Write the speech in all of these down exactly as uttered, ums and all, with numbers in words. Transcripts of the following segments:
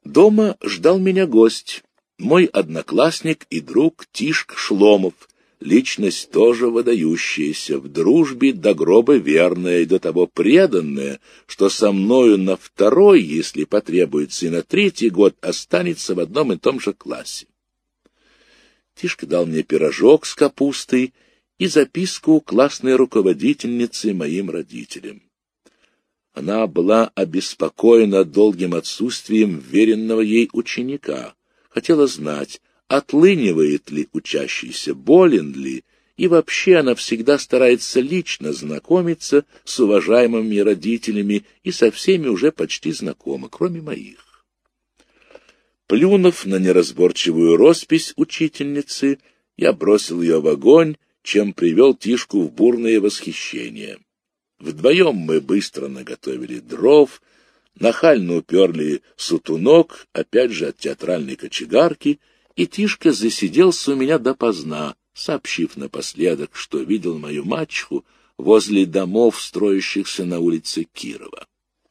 Дома ждал меня гость, мой одноклассник и друг Тишка Шломов, личность тоже выдающаяся, в дружбе до гроба верная и до того преданная, что со мною на второй, если потребуется, и на третий год останется в одном и том же классе. Тишка дал мне пирожок с капустой и записку классной руководительницы моим родителям. Она была обеспокоена долгим отсутствием веренного ей ученика, хотела знать, отлынивает ли учащийся, болен ли, и вообще она всегда старается лично знакомиться с уважаемыми родителями и со всеми уже почти знакома, кроме моих. Плюнув на неразборчивую роспись учительницы, я бросил ее в огонь, чем привел Тишку в бурное восхищение. Вдвоем мы быстро наготовили дров, нахально уперли сутунок, опять же от театральной кочегарки, и Тишка засиделся у меня допоздна, сообщив напоследок, что видел мою мачеху возле домов, строящихся на улице Кирова.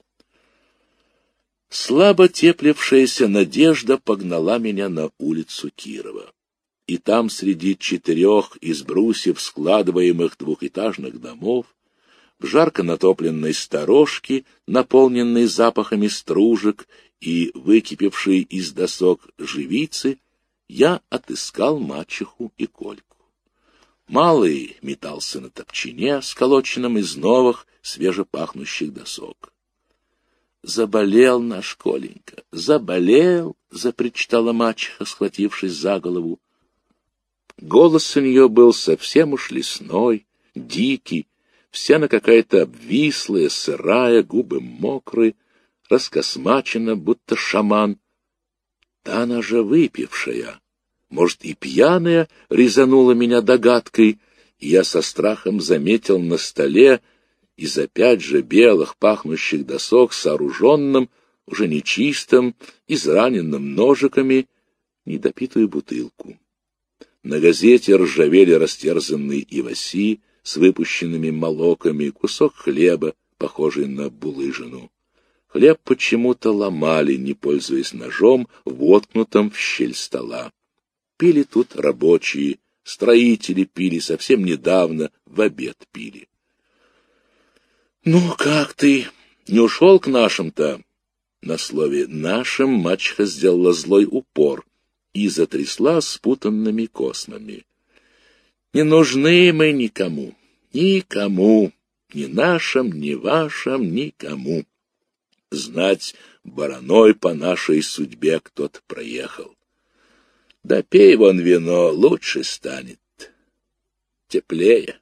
Слабо теплившаяся надежда погнала меня на улицу Кирова. И там среди четырех из брусьев складываемых двухэтажных домов, в жарко натопленной сторожке, наполненной запахами стружек и выкипевшей из досок живицы, я отыскал мачеху и Кольку. Малый метался на топчине, сколоченном из новых, свежепахнущих досок. «Заболел наш Коленька, заболел!» — запричитала мачеха, схватившись за голову. Голос у нее был совсем уж лесной, дикий, вся она какая-то обвислая, сырая, губы мокрые, раскосмачена, будто шаман. Да она же выпившая, может, и пьяная, резанула меня догадкой, и я со страхом заметил на столе из опять же белых пахнущих досок сооруженным, уже нечистым, израненным ножиками, недопитую бутылку. На газете ржавели растерзанные иваси с выпущенными молоками, кусок хлеба, похожий на булыжину. Хлеб почему-то ломали, не пользуясь ножом, воткнутым в щель стола. Пили тут рабочие, строители пили совсем недавно, в обед пили. «Ну, как ты? Не ушел к нашим-то?» На слове «нашим» мачеха сделала злой упор и затрясла спутанными космами. «Не нужны мы никому, никому, ни нашим, ни вашим, никому. Знать, бараной по нашей судьбе кто-то проехал. Да пей вон вино, лучше станет, теплее».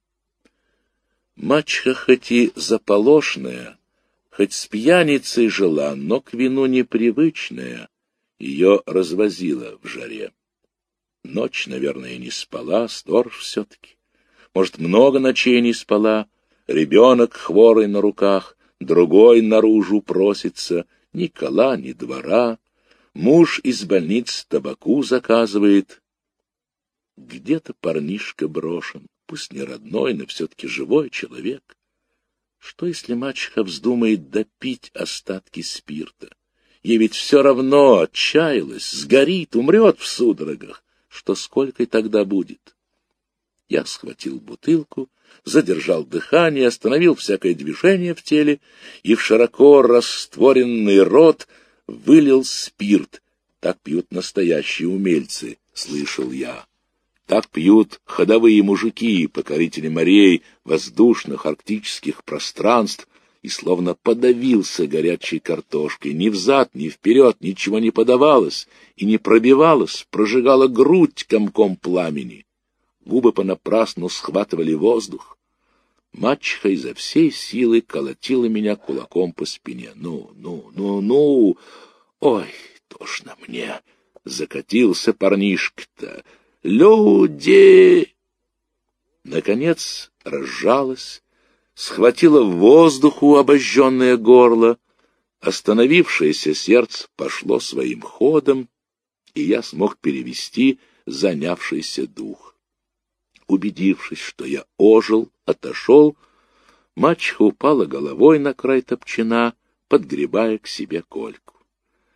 Мачеха хоть и заполошная, хоть с пьяницей жила, но к вину непривычная, ее развозила в жаре. Ночь, наверное, не спала, сторож все-таки. Может, много ночей не спала, ребенок хворый на руках, другой наружу просится, ни кола, ни двора. Муж из больниц табаку заказывает. Где-то парнишка брошен, пусть не родной, но все-таки живой человек. Что, если мачеха вздумает допить остатки спирта? Ей ведь все равно отчаялась, сгорит, умрет в судорогах. Что сколько и тогда будет? Я схватил бутылку, задержал дыхание, остановил всякое движение в теле и в широко растворенный рот вылил спирт. Так пьют настоящие умельцы, слышал я. Так пьют ходовые мужики, покорители морей, воздушных арктических пространств, и словно подавился горячей картошкой. Ни взад, ни вперед ничего не подавалось и не пробивалось, прожигала грудь комком пламени. Губы понапрасну схватывали воздух. Мачеха изо всей силы колотила меня кулаком по спине. «Ну, ну, ну, ну! Ой, тошно мне!» Закатился парнишка-то. «Люди!» Наконец разжалась, схватила в воздуху обожженное горло, остановившееся сердце пошло своим ходом, и я смог перевести занявшийся дух. Убедившись, что я ожил, отошел, мачеха упала головой на край топчина, подгребая к себе Кольку.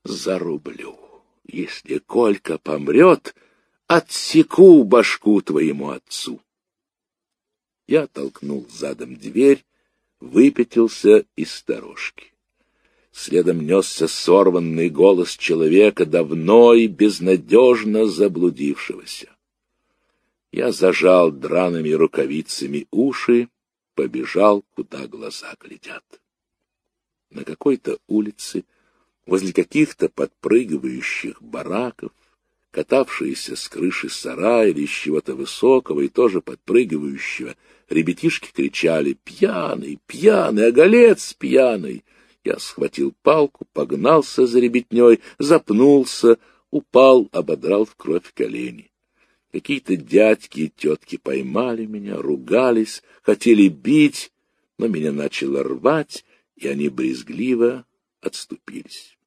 зарублю. Если Колька помрет, отсеку башку твоему отцу. Я толкнул задом дверь, выпятился из сторожки. Следом несся сорванный голос человека, давно и безнадежно заблудившегося. Я зажал драными рукавицами уши, побежал, куда глаза глядят. На какой-то улице, возле каких-то подпрыгивающих бараков, катавшиеся с крыши сарая или с чего-то высокого и тоже подпрыгивающего, ребятишки кричали: «Пьяный! Пьяный! Оголец пьяный!» Я схватил палку, погнался за ребятней, запнулся, упал, ободрал в кровь колени. Какие-то дядьки и тетки поймали меня, ругались, хотели бить, но меня начало рвать, и они брезгливо отступились.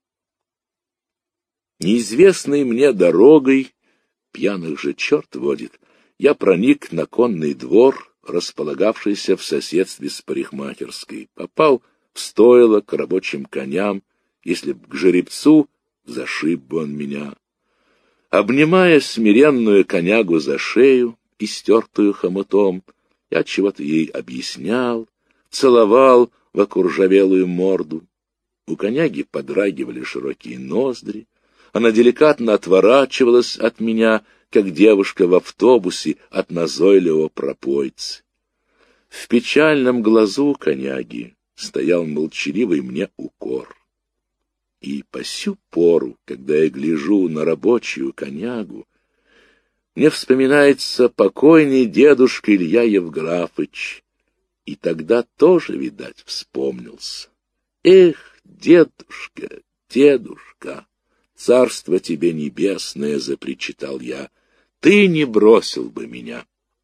Неизвестной мне дорогой, пьяных же черт водит, я проник на конный двор, располагавшийся в соседстве с парикмахерской, попал в стойло к рабочим коням, если б к жеребцу, зашиб бы он меня. Обнимая смиренную конягу за шею, истертую хомутом, я чего-то ей объяснял, целовал в окуржавелую морду. У коняги подрагивали широкие ноздри, она деликатно отворачивалась от меня, как девушка в автобусе от назойливого пропойцы. В печальном глазу коняги стоял молчаливый мне укор. И по сю пору, когда я гляжу на рабочую конягу, мне вспоминается покойный дедушка Илья Евграфыч, и тогда тоже, видать, вспомнился. Эх, дедушка, дедушка, царство тебе небесное, запричитал я, ты не бросил бы меня.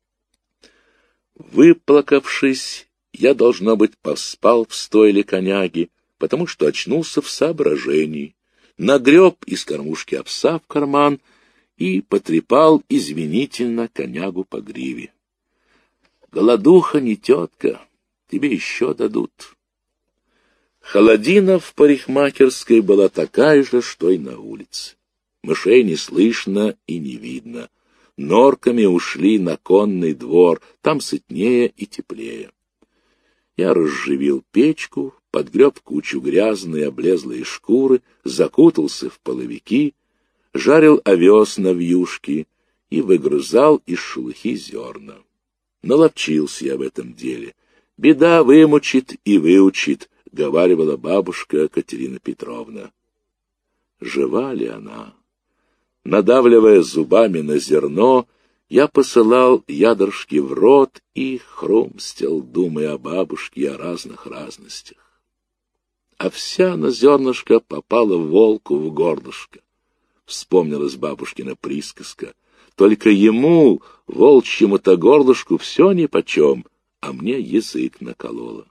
Выплакавшись, я, должно быть, поспал в стойле коняги, потому что очнулся в соображении, нагреб из кормушки овса в карман и потрепал извинительно конягу по гриве. Голодуха не тетка, тебе еще дадут. Холодина в парикмахерской была такая же, что и на улице. Мышей не слышно и не видно. Норками ушли на конный двор, там сытнее и теплее. Я разживил печку, подгреб кучу грязной облезлой шкуры, закутался в половики, жарил овес на вьюшке и выгрызал из шелухи зерна. Наловчился я в этом деле. Беда вымучит и выучит, — говаривала бабушка Катерина Петровна. Жива ли она? Надавливая зубами на зерно, я посылал ядрышки в рот и хрумстил, думая о бабушке и о разных разностях. Овсяно зернышко попало волку в горлышко. Вспомнилась бабушкина присказка. Только ему, волчьему-то горлышку, все нипочем, а мне язык накололо.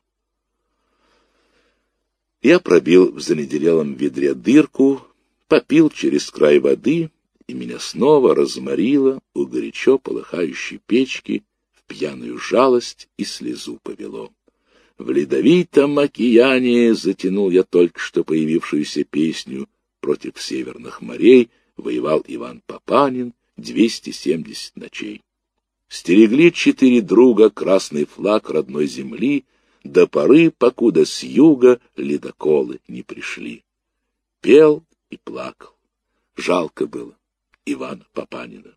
Я пробил в занеделелом ведре дырку, попил через край воды, и меня снова разморило у горячо полыхающей печки, в пьяную жалость и слезу повело. В ледовитом океане затянул я только что появившуюся песню. Против северных морей воевал Иван Папанин двести семьдесят ночей. Стерегли четыре друга красный флаг родной земли до поры, покуда с юга ледоколы не пришли. Пел и плакал. Жалко было Ивана Папанина.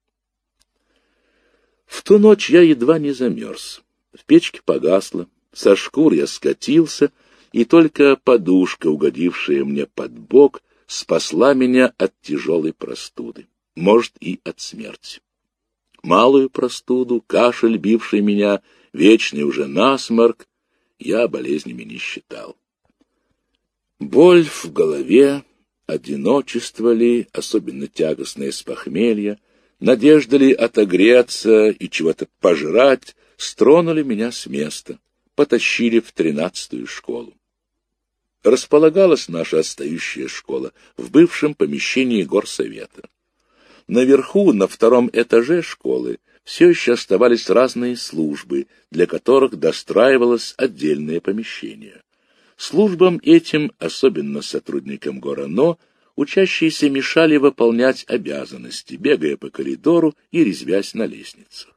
В ту ночь я едва не замерз. В печке погасло, со шкур я скатился, и только подушка, угодившая мне под бок, спасла меня от тяжелой простуды, может, и от смерти. Малую простуду, кашель, бивший меня, вечный уже насморк, я болезнями не считал. Боль в голове, одиночество ли, особенно тягостное с похмелья, надежда ли отогреться и чего-то пожрать, стронули меня с места, потащили в тринадцатую школу. Располагалась наша отстающая школа в бывшем помещении горсовета. Наверху, на втором этаже школы, все еще оставались разные службы, для которых достраивалось отдельное помещение. Службам этим, особенно сотрудникам ГОРОНО, учащиеся мешали выполнять обязанности, бегая по коридору и резвясь на лестницах.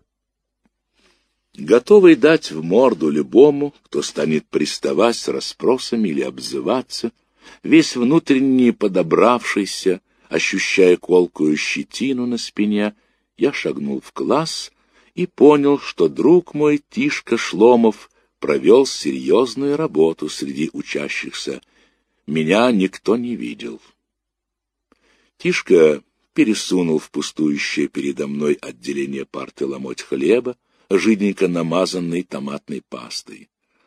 Готовый дать в морду любому, кто станет приставать с расспросами или обзываться, весь внутренне подобравшийся, ощущая колкую щетину на спине, я шагнул в класс и понял, что друг мой Тишка Шломов провел серьезную работу среди учащихся. Меня никто не видел. Тишка пересунул в пустующее передо мной отделение парты ломоть хлеба, жиденько намазанный томатной пастой.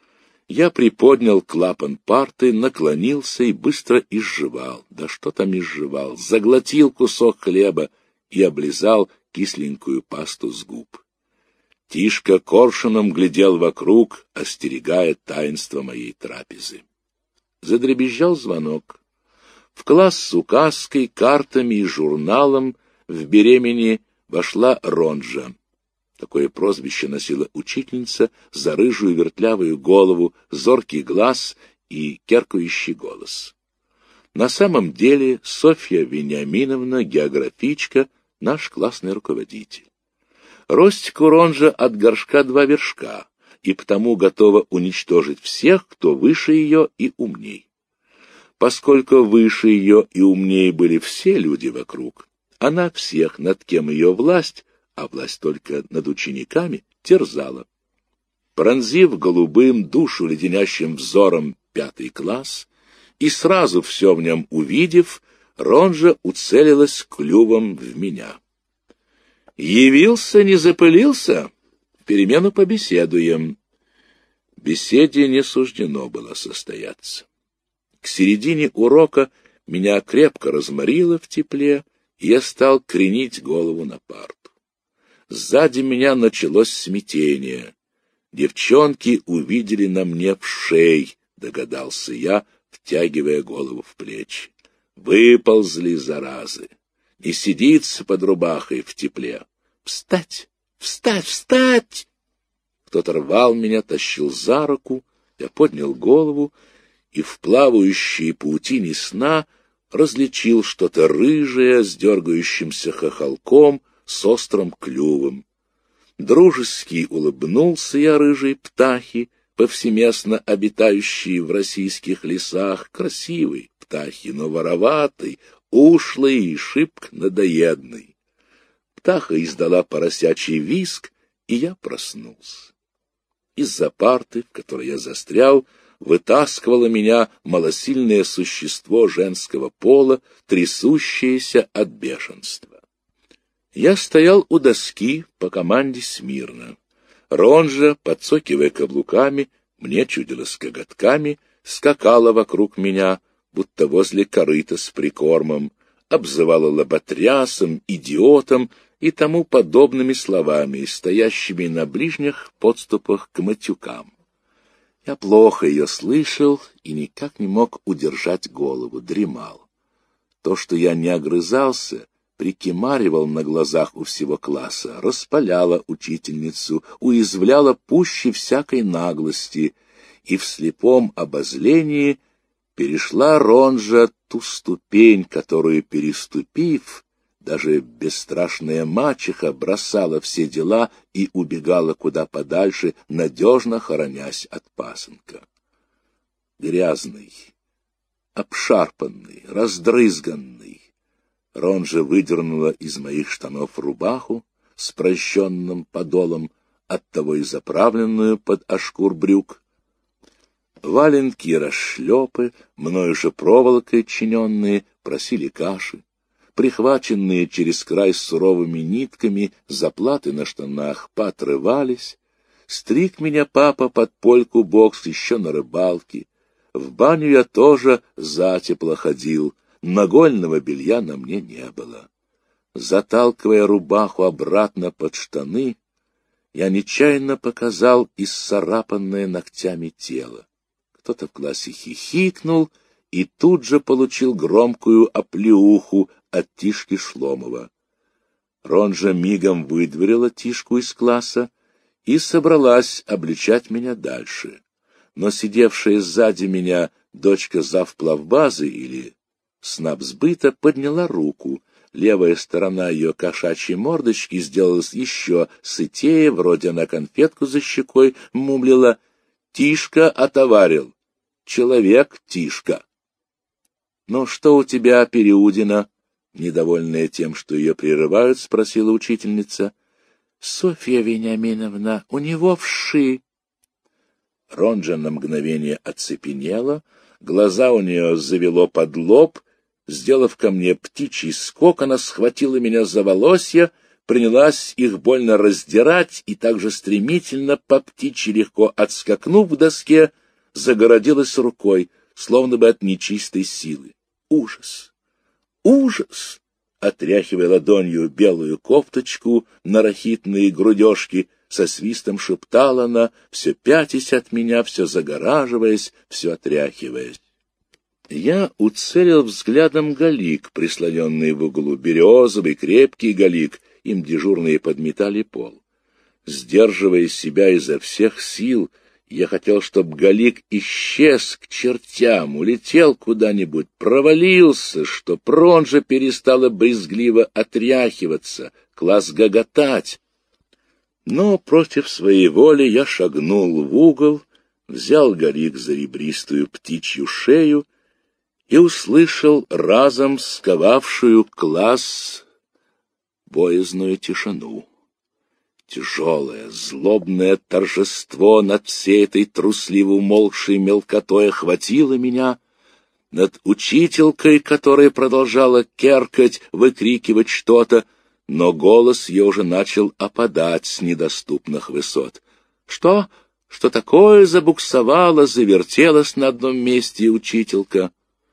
Я приподнял клапан парты, наклонился и быстро изжевал. Да что там изжевал? Заглотил кусок хлеба и облизал кисленькую пасту с губ. Тишка коршуном глядел вокруг, остерегая таинство моей трапезы. Задребезжал звонок. В класс с указкой, картами и журналом в беремени вошла Ронжа. Такое прозвище носила учительница за рыжую вертлявую голову, зоркий глаз и керкающий голос. На самом деле Софья Вениаминовна, географичка, наш классный руководитель. Ростик у Ронжа от горшка два вершка, и потому готова уничтожить всех, кто выше ее и умней. Поскольку выше ее и умнее были все люди вокруг, она всех, над кем ее власть, а власть только над учениками, терзала. Пронзив голубым, душу леденящим взором пятый класс, и сразу все в нем увидев, Ронжа уцелилась клювом в меня. «Явился, не запылился? В перемену побеседуем». Беседе не суждено было состояться. К середине урока меня крепко разморило в тепле, и я стал кренить голову на парту. Сзади меня началось смятение. Девчонки увидели на мне вшей, догадался я, втягивая голову в плечи. Выползли, заразы. Не сидится под рубахой в тепле. «Встать! Встать! Встать!» Кто-то рвал меня, тащил за руку. Я поднял голову и в плавающей паутине сна различил что-то рыжее с дергающимся хохолком, с острым клювом. Дружески улыбнулся я рыжей птахи, повсеместно обитающей в российских лесах, красивой птахи, но вороватой, ушлой и шибко надоедной. Птаха издала поросячий визг, и я проснулся. Из-за парты, в которой я застрял, вытаскивало меня малосильное существо женского пола, трясущееся от бешенства. Я стоял у доски по команде смирно. Ронжа, подцокивая каблуками, мне чудилось коготками, скакала вокруг меня, будто возле корыта с прикормом, обзывала лоботрясом, идиотом и тому подобными словами, стоящими на ближних подступах к матюкам. Я плохо ее слышал и никак не мог удержать голову, дремал. То, что я не огрызался, прикимаривал на глазах у всего класса, распаляло учительницу, уязвляло пуще всякой наглости, и в слепом обозлении перешла Ронжа ту ступень, которую, переступив, даже бесстрашная мачеха бросала все дела и убегала куда подальше, надежно хоронясь от пасынка. Грязный, обшарпанный, раздрызганный, Ронжа выдернула из моих штанов рубаху с прощенным подолом, оттого и заправленную под ашкур брюк. Валенки и расшлепы, мною же проволокой чиненные, просили каши. Прихваченные через край суровыми нитками, заплаты на штанах поотрывались. Стриг меня папа под польку бокс еще на рыбалке. В баню я тоже затепло ходил, нагольного белья на мне не было. Заталкивая рубаху обратно под штаны, я нечаянно показал исцарапанное ногтями тело. Кто-то в классе хихикнул и тут же получил громкую оплеуху от Тишки Шломова. Ронжа мигом выдворила Тишку из класса и собралась обличать меня дальше. но сидевшая сзади меня дочка завплавбазы или снабсбыта подняла руку. Левая сторона ее кошачьей мордочки сделалась еще сытее, вроде она конфетку за щекой мумлила. «Тишка отоварил. Человек Тишка». «Ну, что у тебя, Переудина?» Недовольная тем, что ее прерывают, спросила учительница. «Софья Вениаминовна, у него вши». Ронджа на мгновение оцепенела, глаза у нее завело под лоб. Сделав ко мне птичий скок, она схватила меня за волосья, принялась их больно раздирать и также стремительно, по птичьи легко отскакнув к доске, загородилась рукой, словно бы от нечистой силы. Ужас! Ужас! Отряхивая ладонью белую кофточку на рахитные грудежки, со свистом шептала она, все пятясь от меня, все загораживаясь, все отряхиваясь. Я уцелил взглядом галик, прислоненный в углу, березовый, крепкий галик, им дежурные подметали пол. Сдерживая себя изо всех сил, я хотел, чтоб галик исчез к чертям, улетел куда-нибудь, провалился, чтоб Ронджа перестала брезгливо отряхиваться, класс гоготать. Но против своей воли я шагнул в угол, взял галик за ребристую птичью шею и услышал разом сковавшую класс боязную тишину. Тяжелое, злобное торжество над всей этой трусливо умолкшей мелкотой охватило меня, над учителькой, которая продолжала керкать, выкрикивать что-то, но голос ее уже начал опадать с недоступных высот. Что? Что такое забуксовало, завертелось на одном месте учителька?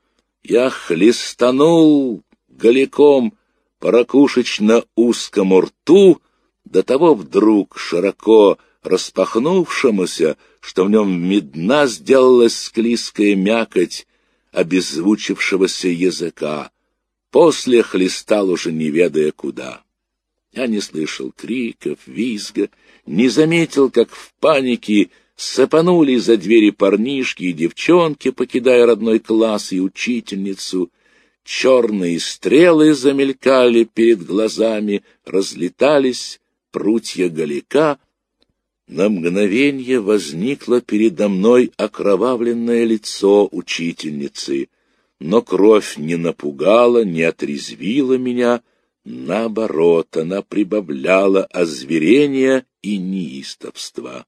Я хлестанул голиком по ракушечно узкому рту, до того вдруг широко распахнувшемуся, что в нем видна сделалась склизкая мякоть обезвучившегося языка. После хлестал уже не ведая куда. Я не слышал криков, визга, не заметил, как в панике сыпанули за двери парнишки и девчонки, покидая родной класс и учительницу. Черные стрелы замелькали перед глазами, разлетались прутья галика. На мгновенье возникло передо мной окровавленное лицо учительницы, но кровь не напугала, не отрезвила меня, наоборот, она прибавляла озверения и неистовства.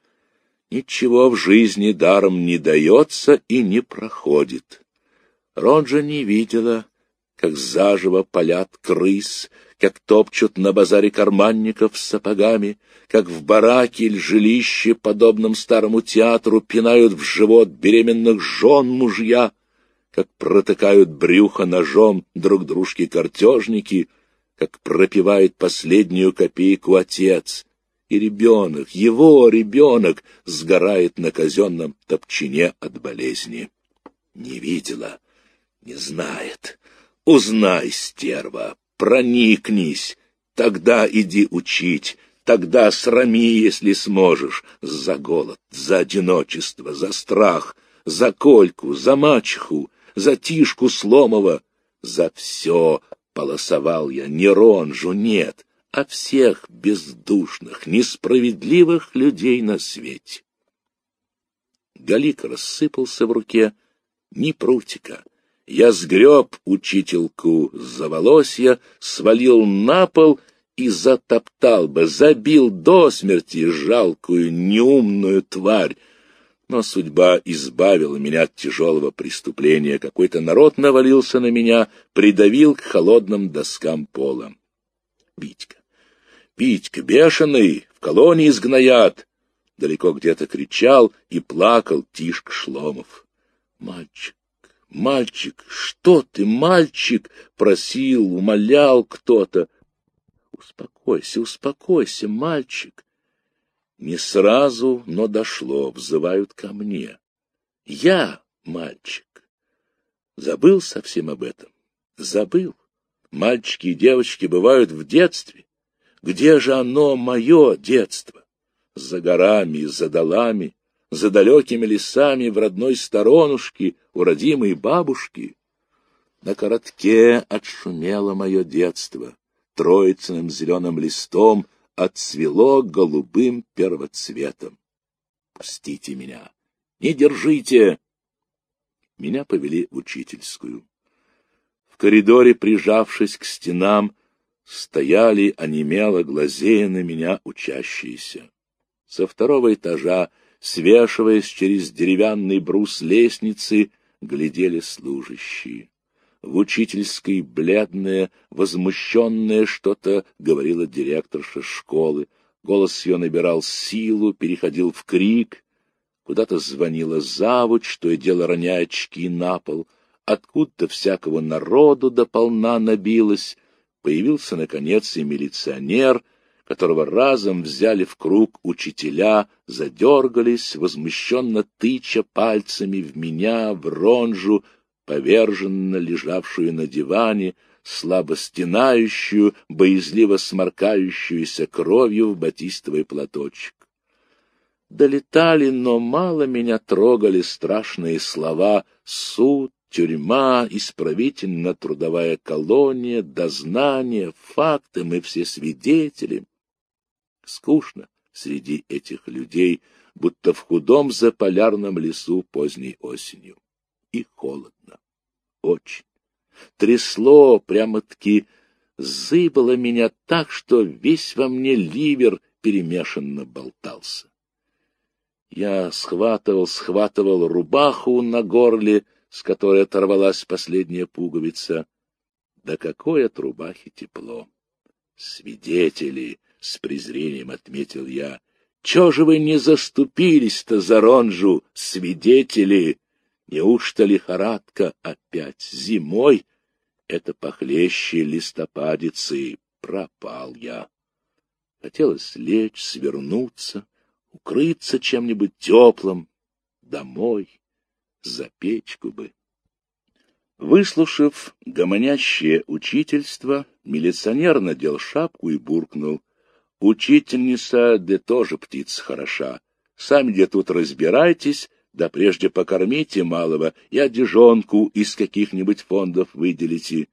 Ничего в жизни даром не дается и не проходит. Ронджа не видела, как заживо палят крыс, как топчут на базаре карманников с сапогами, как в бараке или жилище, подобном старому театру, пинают в живот беременных жен мужья, как протыкают брюхо ножом друг дружке картежники, как пропивает последнюю копейку отец, и ребенок, его ребенок, сгорает на казенном топчине от болезни. Не видела, не знает. Узнай, стерва, проникнись, тогда иди учить, тогда срами, если сможешь, за голод, за одиночество, за страх, за Кольку, за мачеху, за Тишку Сломова, за все полосовал я, не Ронжу, нет, а всех бездушных, несправедливых людей на свете. Галик рассыпался в руке, ни прутика. Я сгреб учительку за волосья, свалил на пол и затоптал бы, забил до смерти жалкую, неумную тварь. Но судьба избавила меня от тяжелого преступления. Какой-то народ навалился на меня, придавил к холодным доскам пола. Питька, Питька, бешеный, в колонии сгноят! Далеко где-то кричал и плакал Тишка Шломов. Мальчик, мальчик, что ты, мальчик? Просил, умолял кто-то. Успокойся, успокойся, мальчик. Не сразу, но дошло, взывают ко мне. Я мальчик. Забыл совсем об этом. Забыл. Мальчики и девочки бывают в детстве. Где же оно, мое детство? За горами и за долами, за далекими лесами в родной сторонушке у родимой бабушки. На коротке отшумело мое детство, троицыным зеленым листом отцвело голубым первоцветом. Пустите меня, не держите! Меня повели в учительскую. В коридоре, прижавшись к стенам, стояли, онемело глазея на меня учащиеся. Со второго этажа, свешиваясь через деревянный брус лестницы, глядели служащие. В учительской бледная, возмущенная что-то говорила директорша школы. Голос ее набирал силу, переходил в крик. Куда-то звонила завуч, то и дело роняя очки на пол. Откуда-то всякого народу дополна набилось. Появился, наконец, и милиционер, которого разом взяли в круг учителя, задергались, возмущенно тыча пальцами в меня, в Ронжу, поверженно лежавшую на диване, слабо стенающую, боязливо сморкающуюся кровью в батистовый платочек. Долетали, но мало меня трогали страшные слова «суд», «тюрьма», «исправительно-трудовая колония», «дознание», «факты», «мы все свидетели». Скучно среди этих людей, будто в худом заполярном лесу поздней осенью. И холодно. Очень. Трясло, прямо-таки зыбало меня так, что весь во мне ливер перемешанно болтался. Я схватывал, схватывал рубаху на горле, с которой оторвалась последняя пуговица. Да какое от рубахи тепло! Свидетели! — с презрением отметил я. — Чё же вы не заступились-то за Ронжу, свидетели? Неужто лихорадка опять зимой? Это похлеще листопадицы. Пропал я. Хотелось лечь, свернуться, укрыться чем-нибудь теплым. Домой, за печку бы. Выслушав гомонящее учительство, милиционер надел шапку и буркнул: — Учительница, да тоже птица хороша. Сами где тут разбирайтесь, да прежде покормите малого и одежонку из каких-нибудь фондов выделите.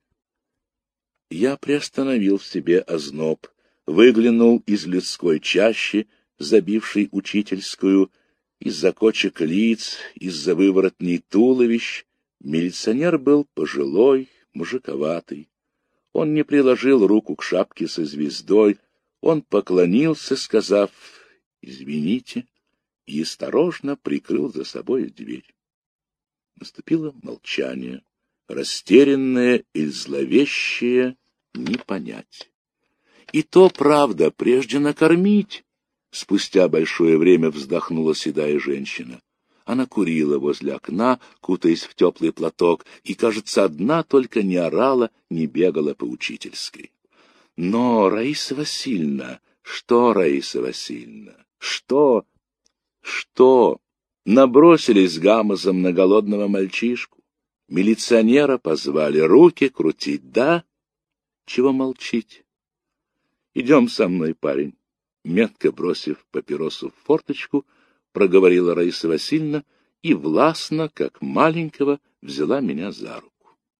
Я приостановил в себе озноб, выглянул из людской чащи, забившей учительскую, из-за кочек лиц, из-за выворотней туловищ. Милиционер был пожилой, мужиковатый. Он не приложил руку к шапке со звездой, он поклонился, сказав «извините», и осторожно прикрыл за собой дверь. Наступило молчание, растерянное и зловещее, не понять. И то правда, прежде накормить. Спустя большое время вздохнула седая женщина. Она курила возле окна, кутаясь в теплый платок, и, кажется, одна только не орала, не бегала по учительской. Но, Раиса Васильевна, что, Раиса Васильевна, что, что? Набросились гамозом на голодного мальчишку. Милиционера позвали руки крутить, да? Чего молчить? Идем со мной, парень. Метко бросив папиросу в форточку, проговорила Раиса Васильевна и властно, как маленького, взяла меня за руку.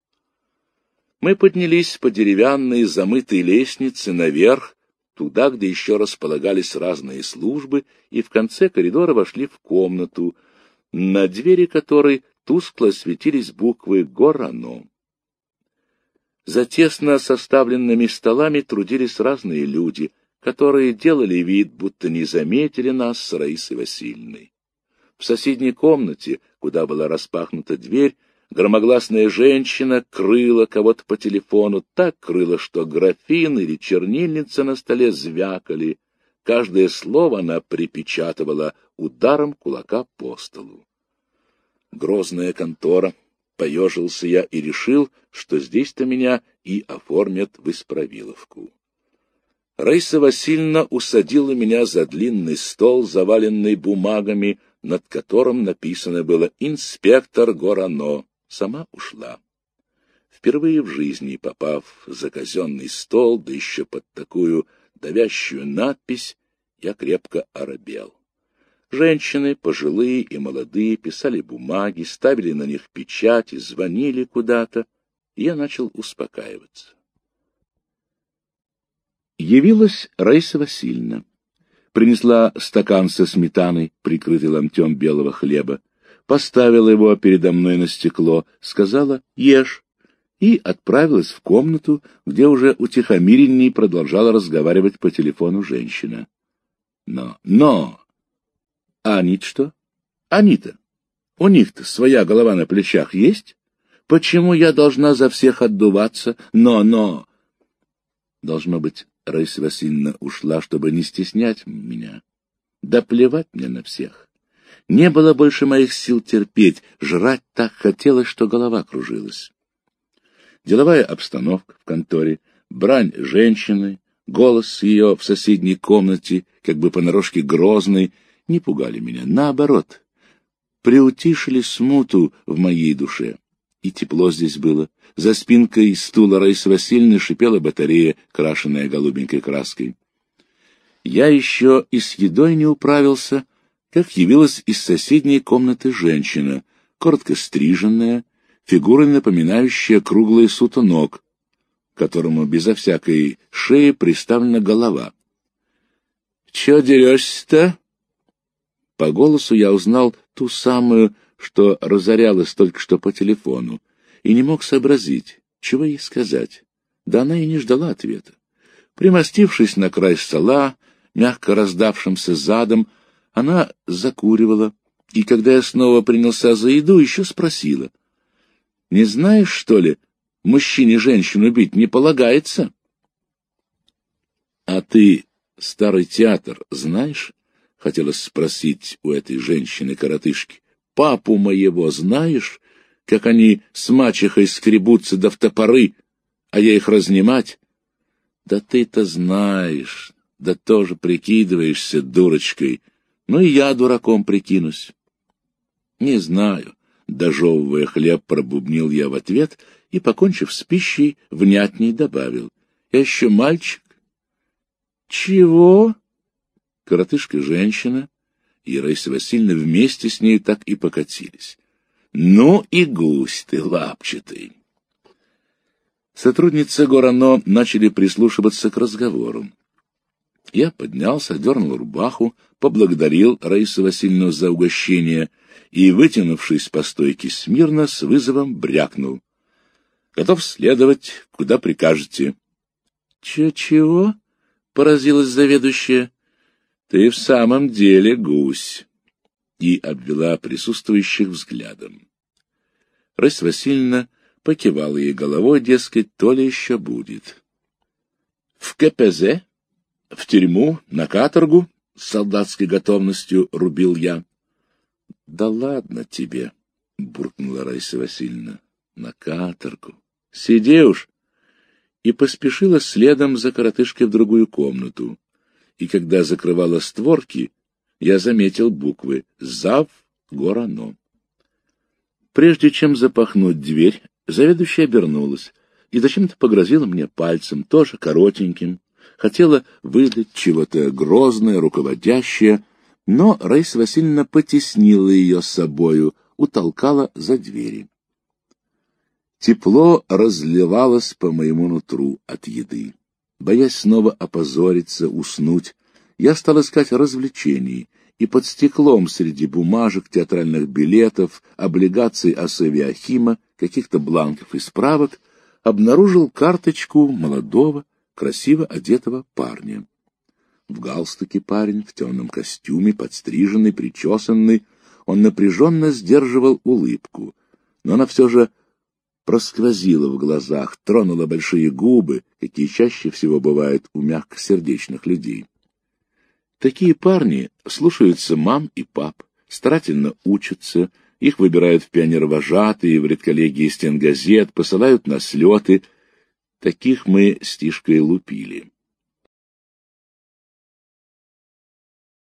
Мы поднялись по деревянной замытой лестнице наверх, туда, где еще располагались разные службы, и в конце коридора вошли в комнату, на двери которой тускло светились буквы «Горано». За тесно составленными столами трудились разные люди, которые делали вид, будто не заметили нас с Раисой Васильевной. В соседней комнате, куда была распахнута дверь, громогласная женщина крыла кого-то по телефону, так крыла, что графин или чернильница на столе звякали. Каждое слово она припечатывала ударом кулака по столу. Грозная контора. Поежился я и решил, что здесь-то меня и оформят в исправиловку. Раиса Васильевна усадила меня за длинный стол, заваленный бумагами, над которым написано было «Инспектор Горано». Сама ушла. Впервые в жизни, попав за казенный стол, да еще под такую давящую надпись, я крепко оробел. Женщины, пожилые и молодые, писали бумаги, ставили на них печати, звонили куда-то, и я начал успокаиваться. Явилась Раиса Васильевна. Принесла стакан со сметаной, прикрытый ломтем белого хлеба, поставила его передо мной на стекло, сказала «Ешь», и отправилась в комнату, где уже утихомиренней продолжала разговаривать по телефону женщина. Но, но... А они-то что? Они-то? У них-то своя голова на плечах есть? Почему я должна за всех отдуваться? Но, но... Должно быть, Раиса Васильевна ушла, чтобы не стеснять меня. Да плевать мне на всех. Не было больше моих сил терпеть, жрать так хотелось, что голова кружилась. Деловая обстановка в конторе, брань женщины, голос ее в соседней комнате, как бы понарошке грозный, не пугали меня. Наоборот, приутишили смуту в моей душе. И тепло здесь было. За спинкой стула Раисы Васильевны шипела батарея, крашенная голубенькой краской. Я еще и с едой не управился, как явилась из соседней комнаты женщина, коротко стриженная, фигурой напоминающая круглый сутенок, которому безо всякой шеи приставлена голова. — Чё дерешься-то? По голосу я узнал ту самую, что разорялась только что по телефону, и не мог сообразить, чего ей сказать. Да она и не ждала ответа. Примостившись на край стола, мягко раздавшимся задом, она закуривала, и когда я снова принялся за еду, еще спросила: — Не знаешь, что ли, мужчине женщину бить не полагается? — А ты старый театр знаешь? — хотелось спросить у этой женщины-коротышки. — Папу моего знаешь? Как они с мачехой скребутся да в топоры, а я их разнимать? Да ты-то знаешь, да тоже прикидываешься дурочкой, ну и я дураком прикинусь. Не знаю, дожевывая хлеб, пробубнил я в ответ и, покончив с пищей, внятней добавил: я еще мальчик. Чего? Коротышка-женщина и Раиса Васильевна вместе с ней так и покатились. Ну и гусь ты лапчатый. Сотрудницы Горано начали прислушиваться к разговору. Я поднялся, дернул рубаху, поблагодарил Раису Васильевну за угощение и, вытянувшись по стойке смирно, с вызовом брякнул: — Готов следовать, куда прикажете. — Чё-чего? — поразилась заведующая. — Ты в самом деле гусь. И обвела присутствующих взглядом. Раиса Васильевна покивала ей головой, дескать, то ли еще будет. — В ка пэ зэ? В тюрьму? На каторгу? — с солдатской готовностью рубил я. — Да ладно тебе, — буркнула Раиса Васильевна. — На каторгу. Сиди уж. И поспешила следом за коротышкой в другую комнату. И когда закрывала створки, я заметил буквы «Зав. Горано». Прежде чем запахнуть дверь, заведующая обернулась и зачем-то погрозила мне пальцем, тоже коротеньким. Хотела выдать чего-то грозное, руководящее, но Раиса Васильевна потеснила ее с собою, утолкала за двери. Тепло разливалось по моему нутру от еды. Боясь снова опозориться, уснуть, я стал искать развлечений, и под стеклом среди бумажек, театральных билетов, облигаций Асавиахима, каких-то бланков и справок обнаружил карточку молодого, красиво одетого парня. В галстуке парень, в темном костюме, подстриженный, причесанный, он напряженно сдерживал улыбку, но она все же просквозила в глазах, тронула большие губы, какие чаще всего бывают у мягкосердечных людей. Такие парни слушаются мам и пап, старательно учатся, их выбирают в пионеровожатые, в редколлегии стенгазет, посылают на слеты. Таких мы с Тишкой лупили.